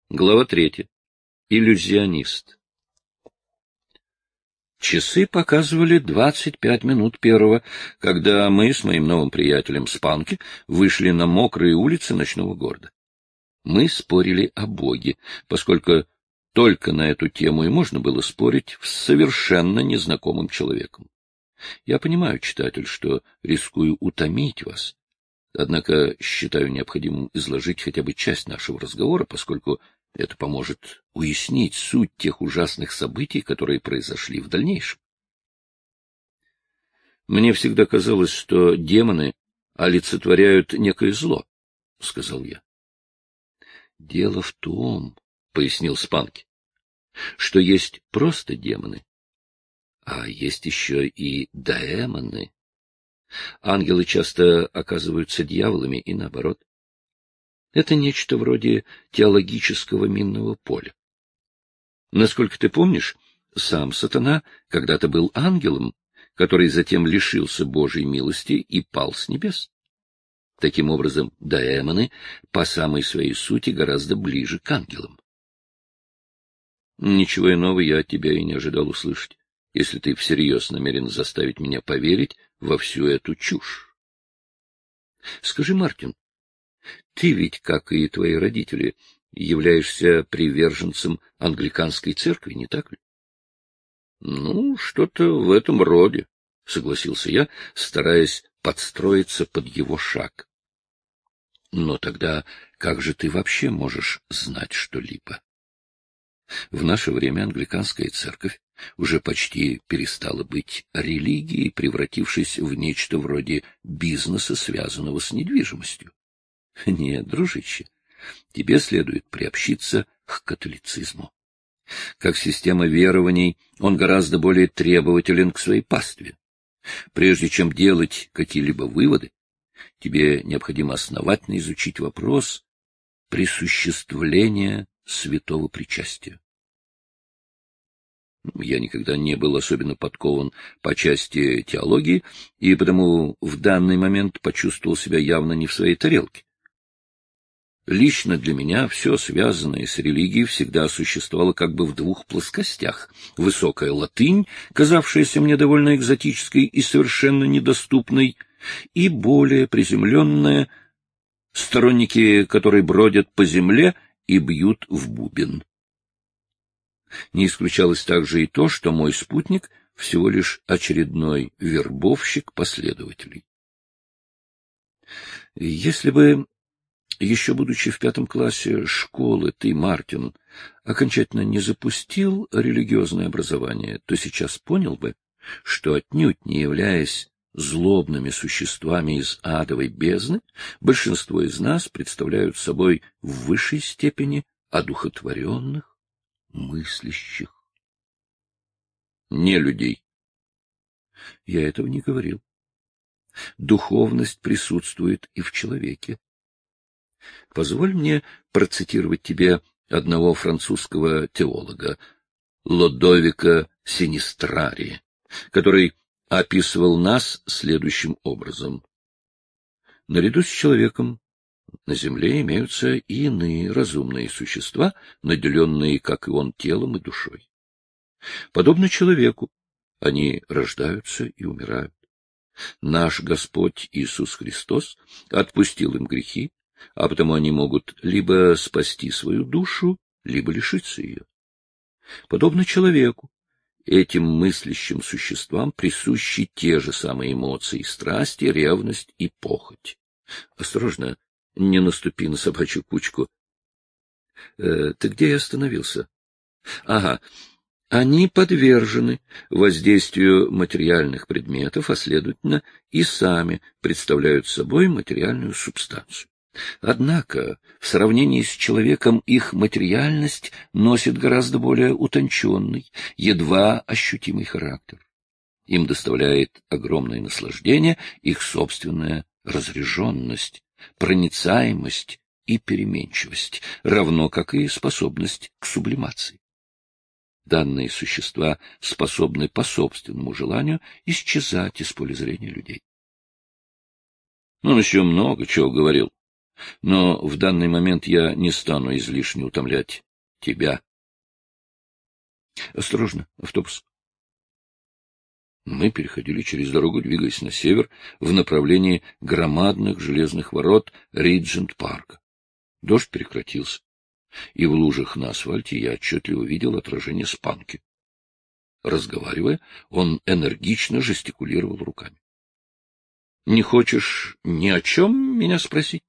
Глава 3. Иллюзионист. Часы показывали 25 минут первого, когда мы с моим новым приятелем Спанки вышли на мокрые улицы ночного города. Мы спорили о Боге, поскольку только на эту тему и можно было спорить с совершенно незнакомым человеком. Я понимаю, читатель, что рискую утомить вас, однако считаю необходимым изложить хотя бы часть нашего разговора, поскольку это поможет уяснить суть тех ужасных событий, которые произошли в дальнейшем. Мне всегда казалось, что демоны олицетворяют некое зло, — сказал я. — Дело в том, — пояснил Спанки, — что есть просто демоны, а есть еще и даэмоны. Ангелы часто оказываются дьяволами и наоборот. Это нечто вроде теологического минного поля. Насколько ты помнишь, сам сатана когда-то был ангелом, который затем лишился Божьей милости и пал с небес. Таким образом, даэмоны по самой своей сути гораздо ближе к ангелам. Ничего иного я от тебя и не ожидал услышать, если ты всерьез намерен заставить меня поверить во всю эту чушь. Скажи, Мартин, ты ведь, как и твои родители, являешься приверженцем англиканской церкви, не так ли? — Ну, что-то в этом роде, — согласился я, стараясь подстроиться под его шаг. — Но тогда как же ты вообще можешь знать что-либо? В наше время англиканская церковь уже почти перестала быть религией, превратившись в нечто вроде бизнеса, связанного с недвижимостью. Нет, дружище, тебе следует приобщиться к католицизму. Как система верований, он гораздо более требователен к своей пастве. Прежде чем делать какие-либо выводы, тебе необходимо основательно изучить вопрос присуществления святого причастия. Я никогда не был особенно подкован по части теологии, и потому в данный момент почувствовал себя явно не в своей тарелке. Лично для меня все связанное с религией всегда существовало как бы в двух плоскостях. Высокая латынь, казавшаяся мне довольно экзотической и совершенно недоступной, и более приземленная, сторонники которой бродят по земле и бьют в бубен. Не исключалось также и то, что мой спутник всего лишь очередной вербовщик последователей. Если бы, еще будучи в 5 классе школы, ты, Мартин, окончательно не запустил религиозное образование, то сейчас понял бы, что отнюдь не являясь злобными существами из адовой бездны, большинство из нас представляют собой в высшей степени одухотворенных, мыслящих. Не людей. Я этого не говорил. Духовность присутствует и в человеке. Позволь мне процитировать тебе одного французского теолога, Лодовика Синистрари, который описывал нас следующим образом. Наряду с человеком на земле имеются и иные разумные существа, наделенные, как и он, телом и душой. Подобно человеку, они рождаются и умирают. Наш Господь Иисус Христос отпустил им грехи, а потому они могут либо спасти свою душу, либо лишиться ее. Подобно человеку, этим мыслящим существам присущи те же самые эмоции, страсти, ревность и похоть. Осторожно, не наступи на собачью кучку. Ты где я остановился? Ага. Они подвержены воздействию материальных предметов, а, следовательно, и сами представляют собой материальную субстанцию. Однако, в сравнении с человеком их материальность носит гораздо более утонченный, едва ощутимый характер. Им доставляет огромное наслаждение их собственная разряженность, проницаемость и переменчивость, равно как и способность к сублимации. Данные существа способны по собственному желанию исчезать из поля зрения людей. Он еще много чего говорил. Но в данный момент я не стану излишне утомлять тебя. Осторожно, автобус. Мы переходили через дорогу, двигаясь на север, в направлении громадных железных ворот Риджент-парка. Дождь прекратился, и в лужах на асфальте я отчетливо видел отражение Спанки. Разговаривая, он энергично жестикулировал руками. — Не хочешь ни о чем меня спросить?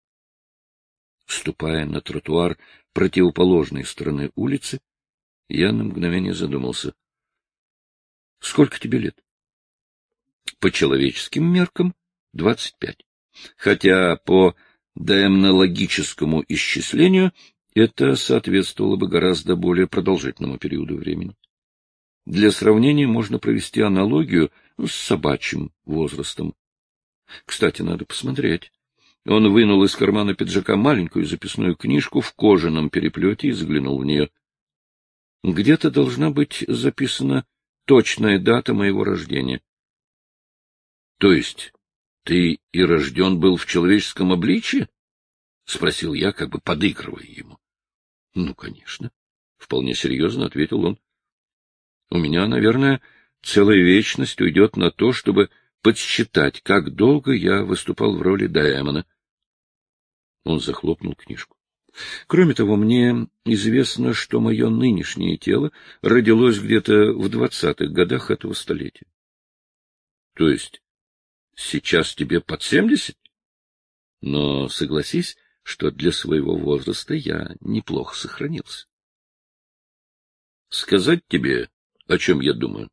Ступая на тротуар противоположной стороны улицы, я на мгновение задумался. — Сколько тебе лет? — По человеческим меркам 25. Хотя по демнологическому исчислению это соответствовало бы гораздо более продолжительному периоду времени. Для сравнения можно провести аналогию с собачьим возрастом. Кстати, надо посмотреть. Он вынул из кармана пиджака маленькую записную книжку в кожаном переплете и заглянул в нее. Где-то должна быть записана точная дата моего рождения. — То есть ты и рожден был в человеческом обличье? — спросил я, как бы подыгрывая ему. — Ну, конечно. — вполне серьезно ответил он. — У меня, наверное, целая вечность уйдет на то, чтобы подсчитать, как долго я выступал в роли Даэмона. Он захлопнул книжку. Кроме того, мне известно, что мое нынешнее тело родилось где-то в 20-х годах этого столетия. — То есть сейчас тебе под 70? Но согласись, что для своего возраста я неплохо сохранился. Сказать тебе, о чем я думаю?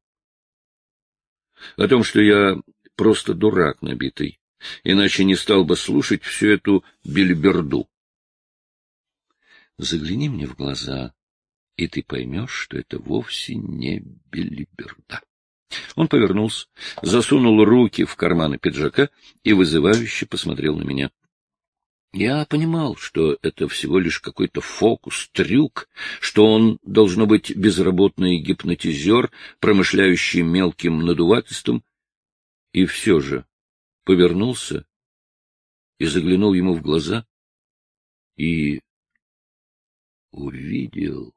О том, что я просто дурак набитый, иначе не стал бы слушать всю эту бельберду. Загляни мне в глаза, и ты поймешь, что это вовсе не бельберда. Он повернулся, засунул руки в карманы пиджака и вызывающе посмотрел на меня. Я понимал, что это всего лишь какой-то фокус, трюк, что он, должно быть, безработный гипнотизер, промышляющий мелким надувательством, и все же повернулся и заглянул ему в глаза и увидел.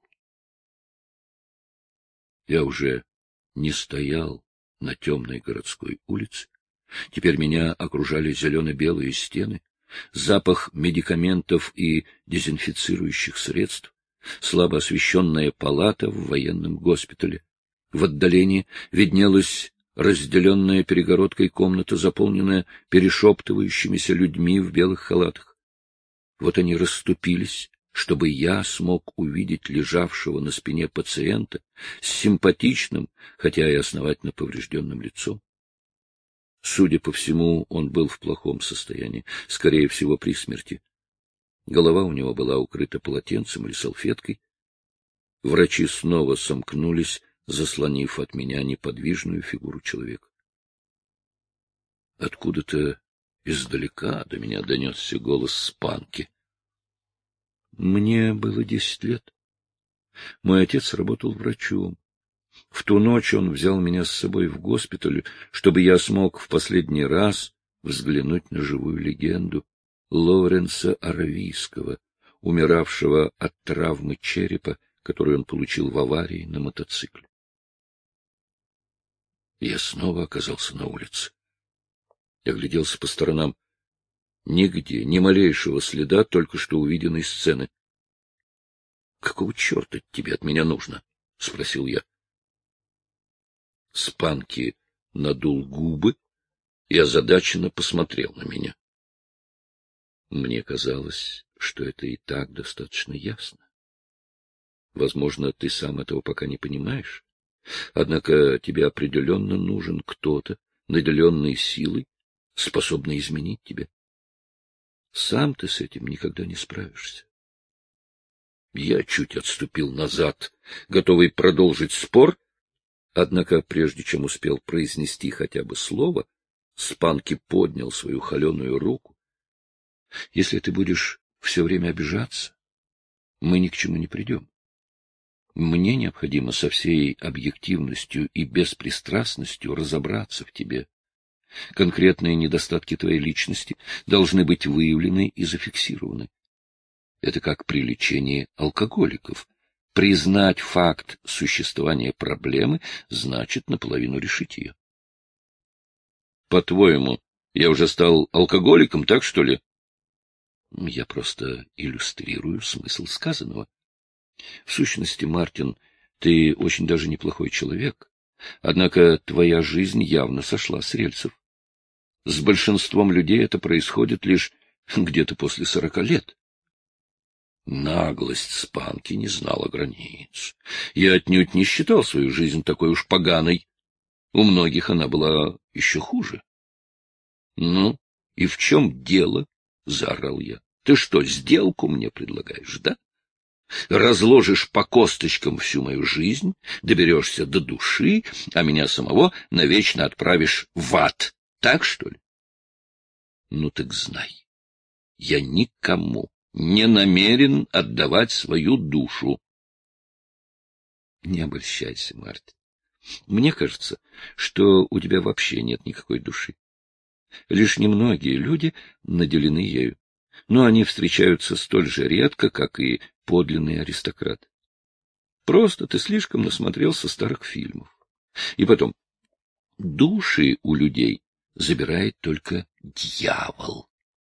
Я уже не стоял на темной городской улице. Теперь меня окружали зелено-белые стены, запах медикаментов и дезинфицирующих средств, слабо освещенная палата в военном госпитале. В отдалении виднелась разделенная перегородкой комната, заполненная перешептывающимися людьми в белых халатах. Вот они расступились, чтобы я смог увидеть лежавшего на спине пациента с симпатичным, хотя и основательно поврежденным лицом. Судя по всему, он был в плохом состоянии, скорее всего, при смерти. Голова у него была укрыта полотенцем или салфеткой. Врачи снова сомкнулись, заслонив от меня неподвижную фигуру человека. Откуда-то издалека до меня донесся голос Спанки. Мне было 10 лет. Мой отец работал врачом. В ту ночь он взял меня с собой в госпиталь, чтобы я смог в последний раз взглянуть на живую легенду Лоуренса Аравийского, умиравшего от травмы черепа, которую он получил в аварии на мотоцикле. Я снова оказался на улице. Я гляделся по сторонам. Нигде, ни малейшего следа только что увиденной сцены. — Какого черта тебе от меня нужно? — спросил я. Спанки надул губы и озадаченно посмотрел на меня. Мне казалось, что это и так достаточно ясно. Возможно, ты сам этого пока не понимаешь, однако тебе определенно нужен кто-то, наделенный силой, способный изменить тебя. Сам ты с этим никогда не справишься. Я чуть отступил назад, готовый продолжить спор, однако прежде чем успел произнести хотя бы слово, Спанки поднял свою холеную руку. Если ты будешь все время обижаться, мы ни к чему не придем. Мне необходимо со всей объективностью и беспристрастностью разобраться в тебе. Конкретные недостатки твоей личности должны быть выявлены и зафиксированы. Это как при лечении алкоголиков. Признать факт существования проблемы значит наполовину решить ее. По-твоему, я уже стал алкоголиком, так что ли? Я просто иллюстрирую смысл сказанного. В сущности, Мартин, ты очень даже неплохой человек, однако твоя жизнь явно сошла с рельсов. С большинством людей это происходит лишь где-то после 40 лет. Наглость Спанки не знала границ. Я отнюдь не считал свою жизнь такой уж поганой. У многих она была еще хуже. — Ну, и в чем дело? — заорал я. — Ты что, сделку мне предлагаешь, да? Разложишь по косточкам всю мою жизнь, доберешься до души, а меня самого навечно отправишь в ад. Так, что ли? Ну так знай, я никому не намерен отдавать свою душу. Не обольщайся, Мартин. Мне кажется, что у тебя вообще нет никакой души. Лишь немногие люди наделены ею, но они встречаются столь же редко, как и подлинные аристократы. Просто ты слишком насмотрелся старых фильмов. И потом, души у людей забирает только дьявол.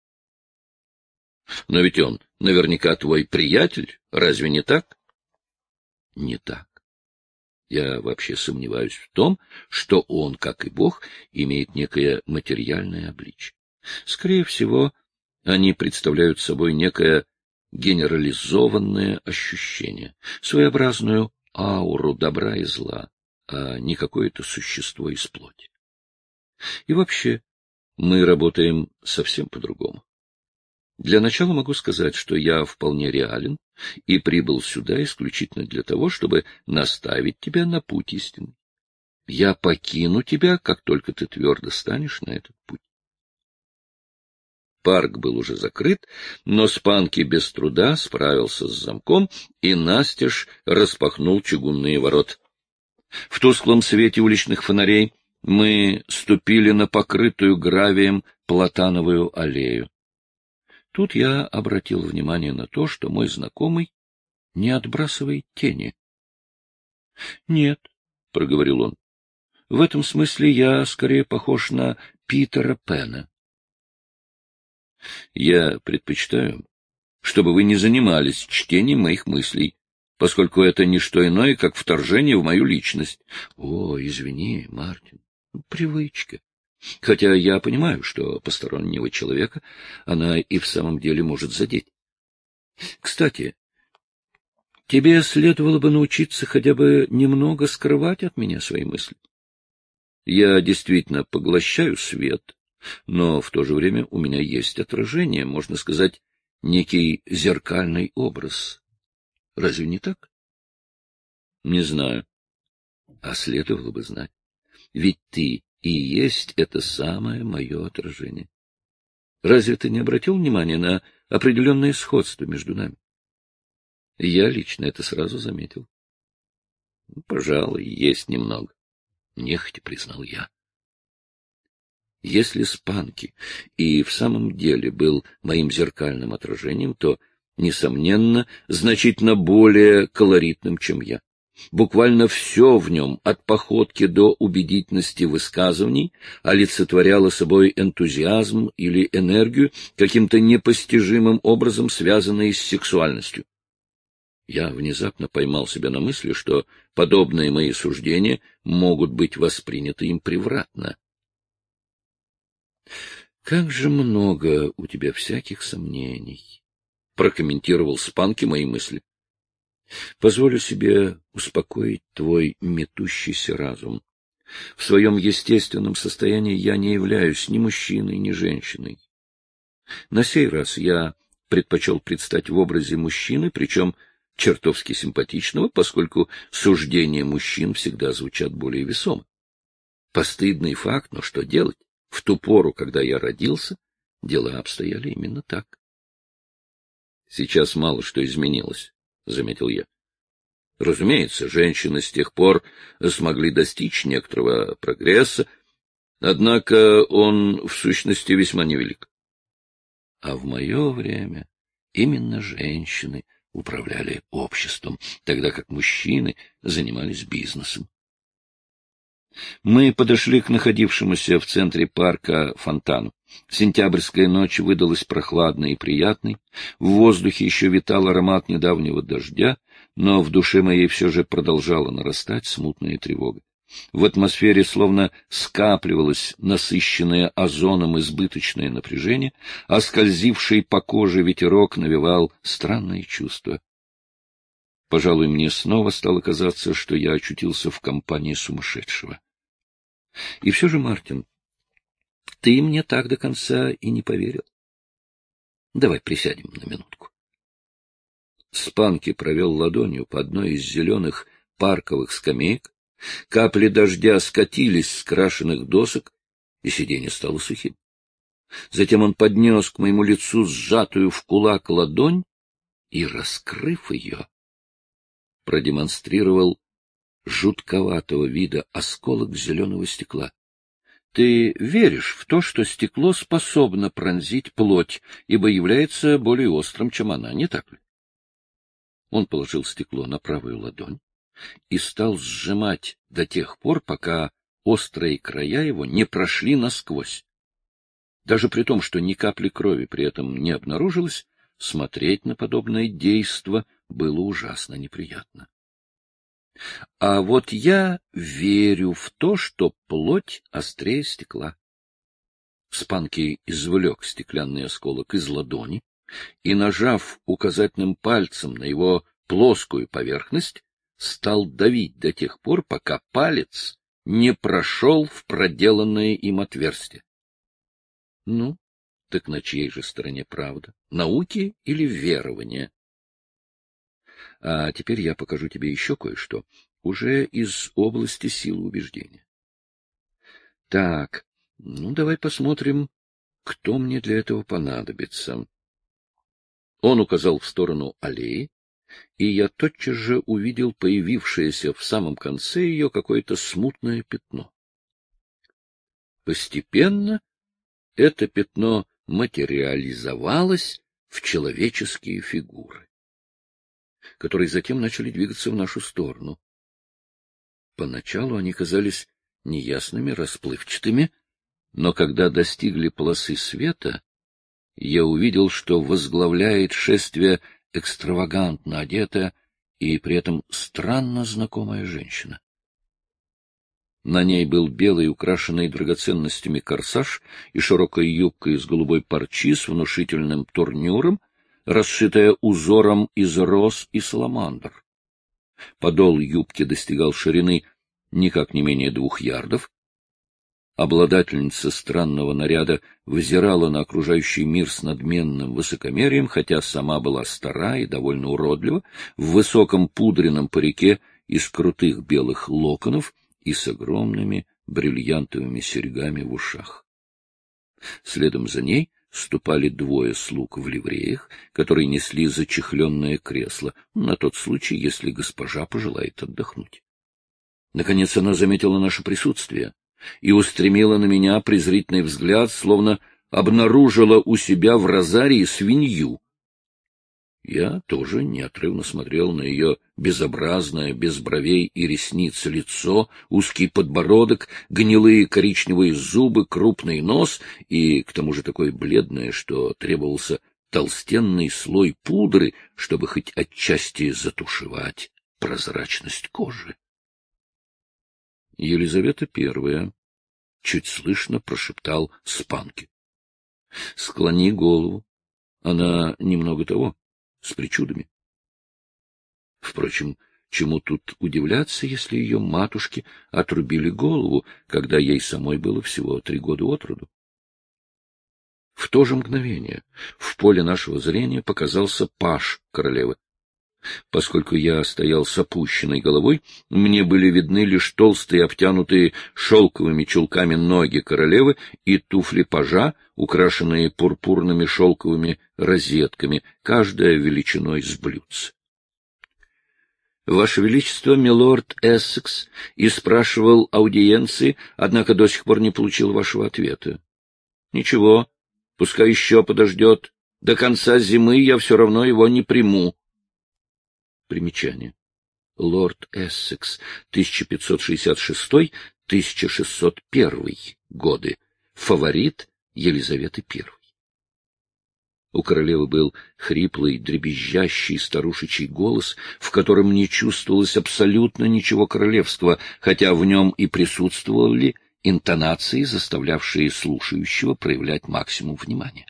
Но ведь он наверняка твой приятель, разве не так? Не так. Я вообще сомневаюсь в том, что он, как и Бог, имеет некое материальное обличие. Скорее всего, они представляют собой некое генерализованное ощущение, своеобразную ауру добра и зла, а не какое-то существо из плоти. И вообще, мы работаем совсем по-другому. Для начала могу сказать, что я вполне реален и прибыл сюда исключительно для того, чтобы наставить тебя на путь истины. Я покину тебя, как только ты твердо станешь на этот путь. Парк был уже закрыт, но Спанки без труда справился с замком и настежь распахнул чугунные ворота. В тусклом свете уличных фонарей мы ступили на покрытую гравием платановую аллею. Тут я обратил внимание на то, что мой знакомый не отбрасывает тени. — Нет, — проговорил он, — в этом смысле я скорее похож на Питера Пэна. — Я предпочитаю, чтобы вы не занимались чтением моих мыслей, поскольку это не что иное, как вторжение в мою личность. — О, извини, Мартин, привычка. Хотя я понимаю, что постороннего человека она и в самом деле может задеть. Кстати, тебе следовало бы научиться хотя бы немного скрывать от меня свои мысли. Я действительно поглощаю свет, но в то же время у меня есть отражение, можно сказать, некий зеркальный образ. Разве не так? Не знаю. А следовало бы знать. Ведь ты и есть это самое мое отражение. Разве ты не обратил внимания на определенное сходство между нами? Я лично это сразу заметил. Пожалуй, есть немного. Нехотя признал я. Если Спанки и в самом деле был моим зеркальным отражением, то, несомненно, значительно более колоритным, чем я. Буквально все в нем, от походки до убедительности высказываний, олицетворяло собой энтузиазм или энергию, каким-то непостижимым образом связанные с сексуальностью. Я внезапно поймал себя на мысли, что подобные мои суждения могут быть восприняты им превратно. — Как же много у тебя всяких сомнений! — прокомментировал Спанки мои мысли. Позволю себе успокоить твой метущийся разум. В своем естественном состоянии я не являюсь ни мужчиной, ни женщиной. На сей раз я предпочел предстать в образе мужчины, причем чертовски симпатичного, поскольку суждения мужчин всегда звучат более весомо. Постыдный факт, но что делать? В ту пору, когда я родился, дела обстояли именно так. Сейчас мало что изменилось. — заметил я. Разумеется, женщины с тех пор смогли достичь некоторого прогресса, Однако он, в сущности, весьма невелик. А в мое время именно женщины управляли обществом, тогда как мужчины занимались бизнесом. Мы подошли к находившемуся в центре парка фонтану. Сентябрьская ночь выдалась прохладной и приятной, в воздухе еще витал аромат недавнего дождя, но в душе моей все же продолжала нарастать смутная тревога. В атмосфере словно скапливалось насыщенное озоном избыточное напряжение, а скользивший по коже ветерок навевал странные чувства. Пожалуй, мне снова стало казаться, что я очутился в компании сумасшедшего. И все же, Мартин, ты мне так до конца и не поверил. Давай присядем на минутку. Спанки провел ладонью по одной из зеленых парковых скамеек. Капли дождя скатились с крашеных досок, и сиденье стало сухим. Затем он поднес к моему лицу сжатую в кулак ладонь и, раскрыв ее, продемонстрировал жутковатого вида осколок зеленого стекла. Ты веришь в то, что стекло способно пронзить плоть, ибо является более острым, чем она, не так ли? Он положил стекло на правую ладонь и стал сжимать до тех пор, пока острые края его не прошли насквозь. Даже при том, что ни капли крови при этом не обнаружилось, смотреть на подобное действо было ужасно неприятно. А вот я верю в то, что плоть острее стекла. Спанки извлек стеклянный осколок из ладони и, нажав указательным пальцем на его плоскую поверхность, стал давить до тех пор, пока палец не прошел в проделанное им отверстие. Ну, так на чьей же стороне правда? Науки или верования? А теперь я покажу тебе еще кое-что, уже из области силы убеждения. Так, ну, давай посмотрим, кто мне для этого понадобится. Он указал в сторону аллеи, и я тотчас же увидел появившееся в самом конце ее какое-то смутное пятно. Постепенно это пятно материализовалось в человеческие фигуры, которые затем начали двигаться в нашу сторону. Поначалу они казались неясными, расплывчатыми, но когда достигли полосы света, я увидел, что возглавляет шествие экстравагантно одетая и при этом странно знакомая женщина. На ней был белый, украшенный драгоценностями корсаж и широкая юбка из голубой парчи с внушительным турнюром, расшитая узором из роз и саламандр. Подол юбки достигал ширины никак не менее 2 ярдов. Обладательница странного наряда взирала на окружающий мир с надменным высокомерием, хотя сама была стара и довольно уродлива, в высоком пудренном парике из крутых белых локонов и с огромными бриллиантовыми серьгами в ушах. Следом за ней ступали 2 слуг в ливреях, которые несли зачехленное кресло, на тот случай, если госпожа пожелает отдохнуть. Наконец она заметила наше присутствие и устремила на меня презрительный взгляд, словно обнаружила у себя в розарии свинью. Я тоже неотрывно смотрел на ее безобразное, без бровей и ресниц лицо, узкий подбородок, гнилые коричневые зубы, крупный нос и, к тому же, такое бледное, что требовался толстенный слой пудры, чтобы хоть отчасти затушевать прозрачность кожи. Елизавета I, чуть слышно прошептал Спанки. — Склони голову. Она немного того, с причудами. Впрочем, чему тут удивляться, если ее матушке отрубили голову, когда ей самой было всего 3 года от роду? В то же мгновение в поле нашего зрения показался паж королевы. Поскольку я стоял с опущенной головой, мне были видны лишь толстые, обтянутые шелковыми чулками ноги королевы и туфли пажа, украшенные пурпурными шелковыми розетками, каждая величиной с блюдце. Ваше Величество, милорд Эссекс, и спрашивал аудиенции, однако до сих пор не получил вашего ответа. Ничего, пускай еще подождет. До конца зимы я все равно его не приму. Примечание. Лорд Эссекс, 1566-1601 годы. Фаворит Елизаветы I. У королевы был хриплый, дребезжащий старушечий голос, в котором не чувствовалось абсолютно ничего королевства, хотя в нем и присутствовали интонации, заставлявшие слушающего проявлять максимум внимания.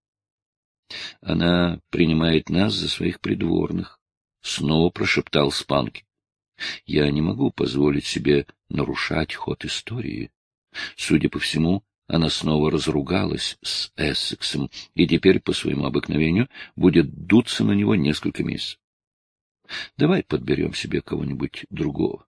«Она принимает нас за своих придворных», — снова прошептал Спанки. «Я не могу позволить себе нарушать ход истории. Судя по всему, она снова разругалась с Эссексом и теперь, по своему обыкновению, будет дуться на него несколько месяцев. Давай подберем себе кого-нибудь другого».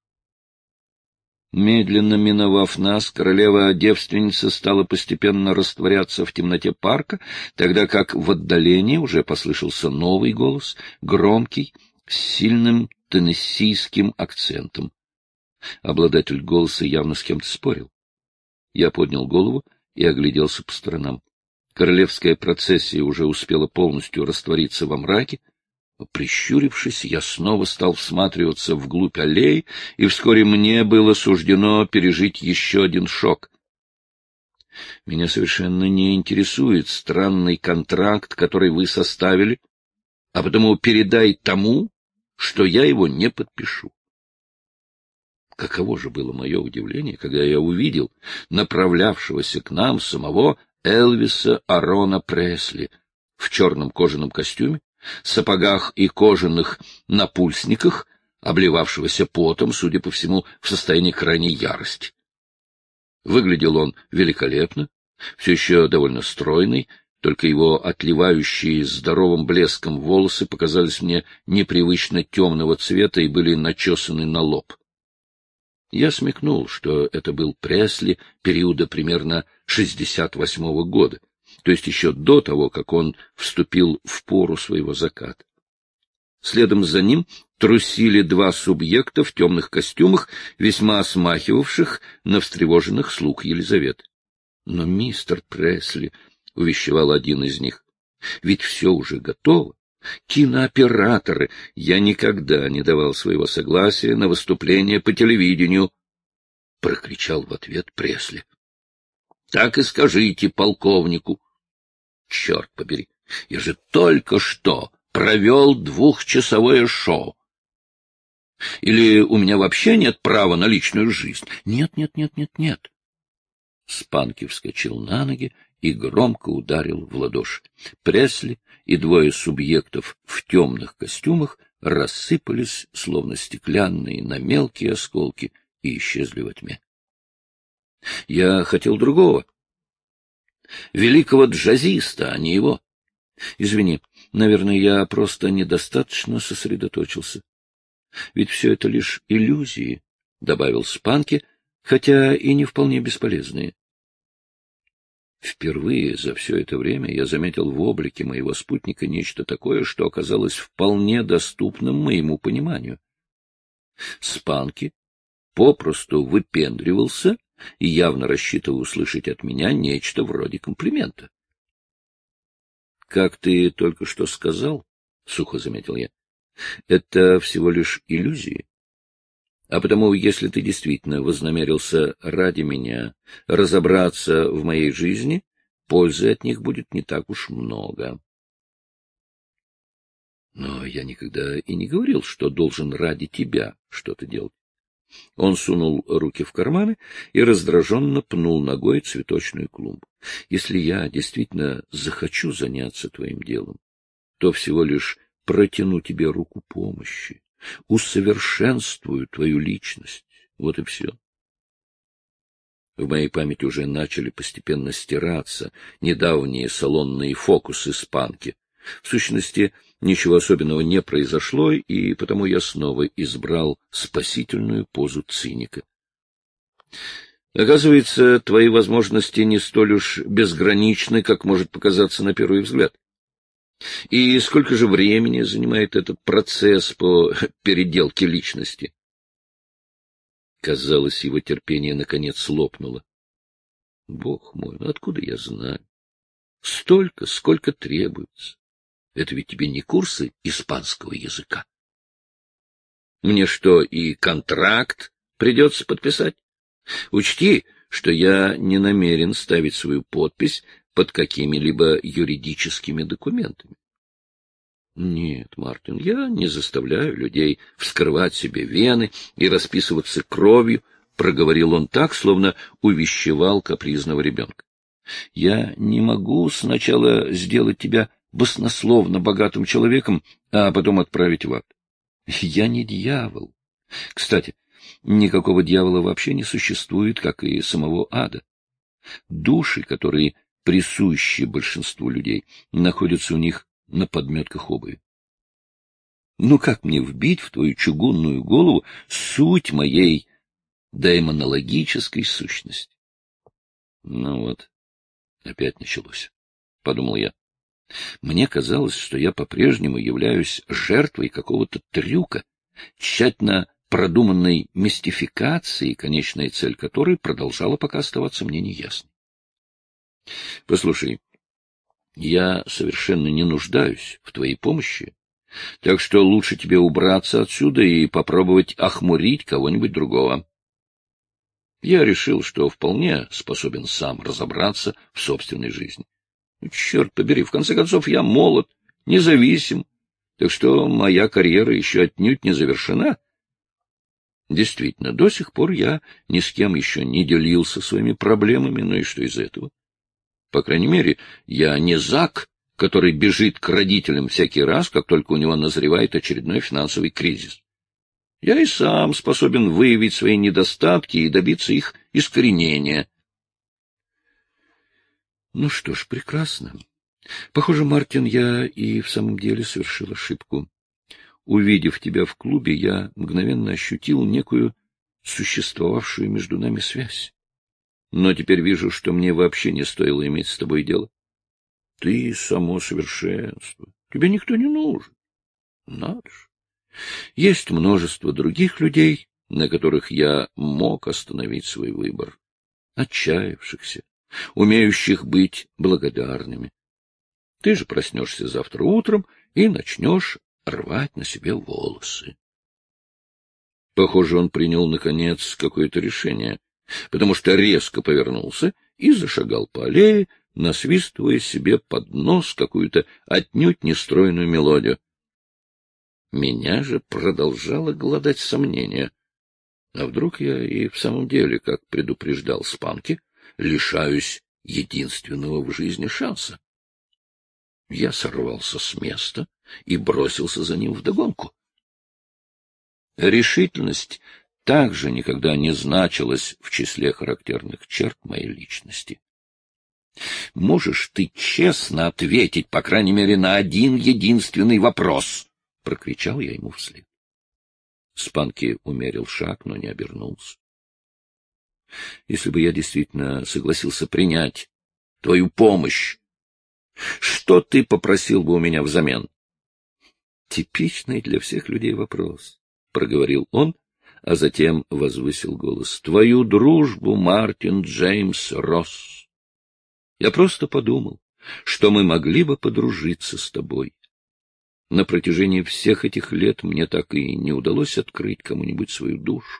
Медленно миновав нас, королева-девственница стала постепенно растворяться в темноте парка, тогда как в отдалении уже послышался новый голос, громкий, с сильным теннессийским акцентом. Обладатель голоса явно с кем-то спорил. Я поднял голову и огляделся по сторонам. Королевская процессия уже успела полностью раствориться во мраке. Прищурившись, я снова стал всматриваться вглубь аллеи, и вскоре мне было суждено пережить еще один шок. Меня совершенно не интересует странный контракт, который вы составили, а потому передай тому, что я его не подпишу. Каково же было мое удивление, когда я увидел направлявшегося к нам самого Элвиса Арона Пресли в черном кожаном костюме, сапогах и кожаных напульсниках, обливавшегося потом, судя по всему, в состоянии крайней ярости. Выглядел он великолепно, все еще довольно стройный, только его отливающие здоровым блеском волосы показались мне непривычно темного цвета и были начесаны на лоб. Я смекнул, что это был Пресли периода примерно 68-го года, то есть еще до того, как он вступил в пору своего заката. Следом за ним трусили два субъекта в темных костюмах, весьма смахивавших на встревоженных слуг Елизаветы. — Но, мистер Пресли, — увещевал один из них, — ведь все уже готово. Кинооператоры, я никогда не давал своего согласия на выступление по телевидению, — прокричал в ответ Пресли. — Так и скажите полковнику. Черт побери, я же только что провел 2-часовое шоу. Или у меня вообще нет права на личную жизнь? Нет, нет, нет, нет, нет. Спанки вскочил на ноги и громко ударил в ладоши. Пресли и двое субъектов в темных костюмах рассыпались, словно стеклянные, на мелкие осколки и исчезли во тьме. Я хотел другого. Великого джазиста, а не его. Извини, наверное, я просто недостаточно сосредоточился. Ведь все это лишь иллюзии, — добавил Спанки, хотя и не вполне бесполезные. Впервые за все это время я заметил в облике моего спутника нечто такое, что оказалось вполне доступным моему пониманию. Спанки попросту выпендривался и явно рассчитывал услышать от меня нечто вроде комплимента. — Как ты только что сказал, — сухо заметил я, — это всего лишь иллюзии. А потому, если ты действительно вознамерился ради меня разобраться в моей жизни, пользы от них будет не так уж много. Но я никогда и не говорил, что должен ради тебя что-то делать. Он сунул руки в карманы и раздраженно пнул ногой цветочную клумбу. Если я действительно захочу заняться твоим делом, то всего лишь протяну тебе руку помощи, усовершенствую твою личность. Вот и все. В моей памяти уже начали постепенно стираться недавние салонные фокусы Спанки. В сущности, ничего особенного не произошло, и потому я снова избрал спасительную позу циника. Оказывается, твои возможности не столь уж безграничны, как может показаться на первый взгляд. И сколько же времени занимает этот процесс по переделке личности? Казалось, его терпение наконец лопнуло. Бог мой, ну откуда я знаю? Столько, сколько требуется. Это ведь тебе не курсы испанского языка. Мне что, и контракт придется подписать? Учти, что я не намерен ставить свою подпись под какими-либо юридическими документами. Нет, Мартин, я не заставляю людей вскрывать себе вены и расписываться кровью, — проговорил он так, словно увещевал капризного ребенка. Я не могу сначала сделать тебя баснословно богатым человеком, а потом отправить в ад. Я не дьявол. Кстати, никакого дьявола вообще не существует, как и самого ада. Души, которые присущи большинству людей, находятся у них на подметках обуви. Ну как мне вбить в твою чугунную голову суть моей демонологической сущности? Ну вот, опять началось, — подумал я. Мне казалось, что я по-прежнему являюсь жертвой какого-то трюка, тщательно продуманной мистификации, конечная цель которой продолжала пока оставаться мне неясной. Послушай, я совершенно не нуждаюсь в твоей помощи, так что лучше тебе убраться отсюда и попробовать охмурить кого-нибудь другого. Я решил, что вполне способен сам разобраться в собственной жизни. Черт побери, в конце концов, я молод, независим, так что моя карьера еще отнюдь не завершена. Действительно, до сих пор я ни с кем еще не делился своими проблемами, но и что из этого? По крайней мере, я не Зак, который бежит к родителям всякий раз, как только у него назревает очередной финансовый кризис. Я и сам способен выявить свои недостатки и добиться их искоренения. Ну что ж, прекрасно. Похоже, Мартин, я и в самом деле совершил ошибку. Увидев тебя в клубе, я мгновенно ощутил некую существовавшую между нами связь. Но теперь вижу, что мне вообще не стоило иметь с тобой дело. Ты само совершенство. Тебе никто не нужен. Надо же. Есть множество других людей, на которых я мог остановить свой выбор. Отчаявшихся, умеющих быть благодарными. Ты же проснешься завтра утром и начнешь рвать на себе волосы. Похоже, он принял, наконец, какое-то решение, потому что резко повернулся и зашагал по аллее, насвистывая себе под нос какую-то отнюдь нестройную мелодию. Меня же продолжало голодать сомнения. А вдруг я и в самом деле, как предупреждал Спанки, лишаюсь единственного в жизни шанса? Я сорвался с места и бросился за ним вдогонку. Решительность также никогда не значилась в числе характерных черт моей личности. «Можешь ты честно ответить, по крайней мере, на один единственный вопрос?» — прокричал я ему вслед. Спанки умерил шаг, но не обернулся. «Если бы я действительно согласился принять твою помощь, что ты попросил бы у меня взамен?» «Типичный для всех людей вопрос», — проговорил он, а затем возвысил голос. «Твою дружбу, Мартин Джеймс Росс. Я просто подумал, что мы могли бы подружиться с тобой. На протяжении всех этих лет мне так и не удалось открыть кому-нибудь свою душу.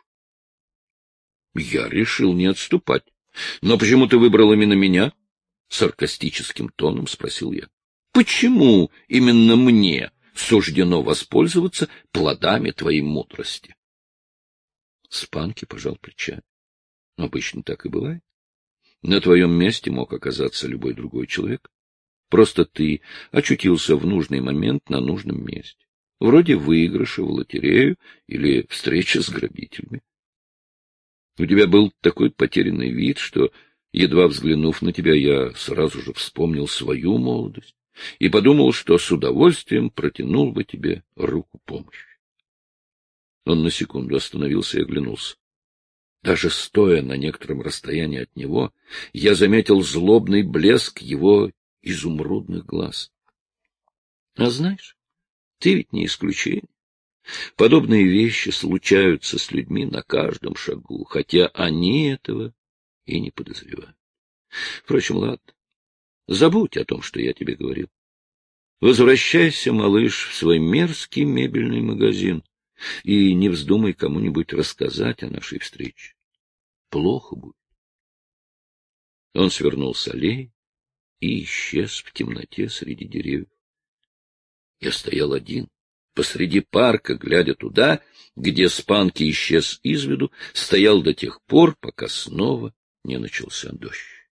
Я решил не отступать. Но почему ты выбрал именно меня? Саркастическим тоном спросил я. Почему именно мне суждено воспользоваться плодами твоей мудрости? Спанки пожал плечами. Обычно так и бывает. На твоем месте мог оказаться любой другой человек. Просто ты очутился в нужный момент на нужном месте. Вроде выигрыша в лотерею или встречи с грабителями. У тебя был такой потерянный вид, что, едва взглянув на тебя, я сразу же вспомнил свою молодость и подумал, что с удовольствием протянул бы тебе руку помощи. Он на секунду остановился и оглянулся. Даже стоя на некотором расстоянии от него, я заметил злобный блеск его изумрудных глаз. А знаешь, ты ведь не исключение. Подобные вещи случаются с людьми на каждом шагу, хотя они этого и не подозревают. Впрочем, ладно, забудь о том, что я тебе говорил. Возвращайся, малыш, в свой мерзкий мебельный магазин и не вздумай кому-нибудь рассказать о нашей встрече. Плохо будет. Он свернул с аллеи и исчез в темноте среди деревьев. Я стоял один, посреди парка, глядя туда, где Спанки исчез из виду, стоял до тех пор, пока снова не начался дождь.